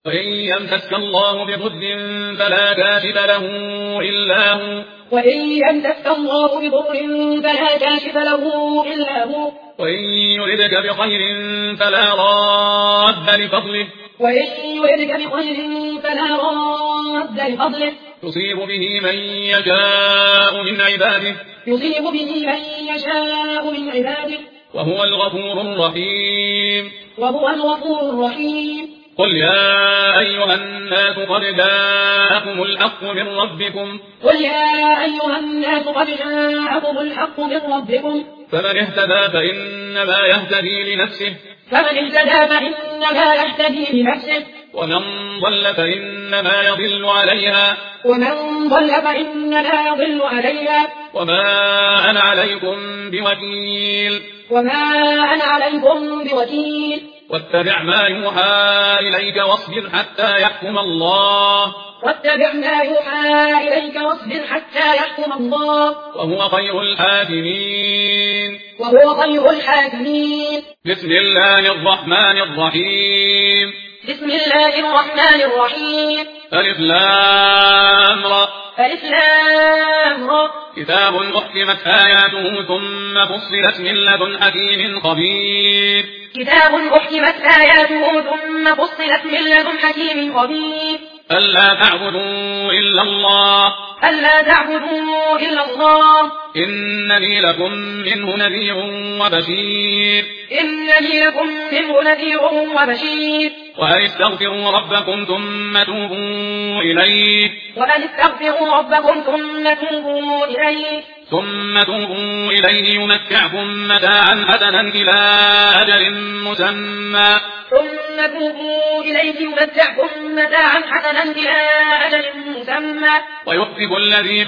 وإن يمسسك الله بضر فلا كاشف له إلا هو وإن يمسسك الله بضر فلا كاشف له إلا هو وإن يردك بخير فلا راد لفضله وإن يردك بخير فلا راد لفضله يصيب به من يشاء من عباده يصيب به من يشاء من عباده وهو الغفور الرحيم وهو الغفور الرحيم. قل يا أيها الناس قد جاءكم الحق من ربكم قل يا أيها الناس قد جاءكم الحق من ربكم فمن اهتدى فإنما يهتدي لنفسه ومن ضل فإنما يضل عليها وما أنا عليكم بوكيل واتبع ما يوحى إليك واصبر حتى يحكم الله وهو خير الحاكمين. بسم الله الرحمن الرحيم. ألف لام را كتاب أحكمت آياته ثم فصلت من لدن حكيم خبير. ألا تعبدوا إلا الله إنني لكم منه نذير وبشير وأن استغفروا ربكم ثم توبوا إليه يمتعكم متاعا حسنا إلى أجل مسمى ويؤتي كل ذي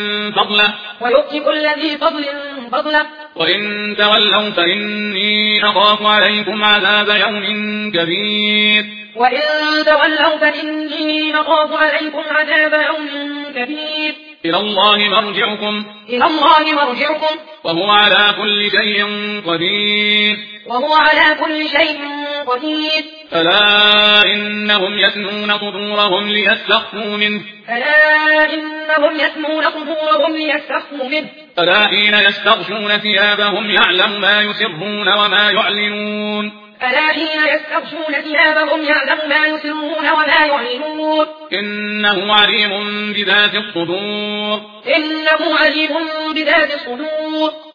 فضل فضله وإن تولوا فإني أخاف عليكم عذاب يوم كبير. إلى الله مرجعكم وهو على كل شيء قدير. ألا إنهم يثنون صدورهم ليستخفوا منه ألا حين يستغشون ثيابهم يعلم ما يسرون وما يعلنون إنه عليم بذات الصدور.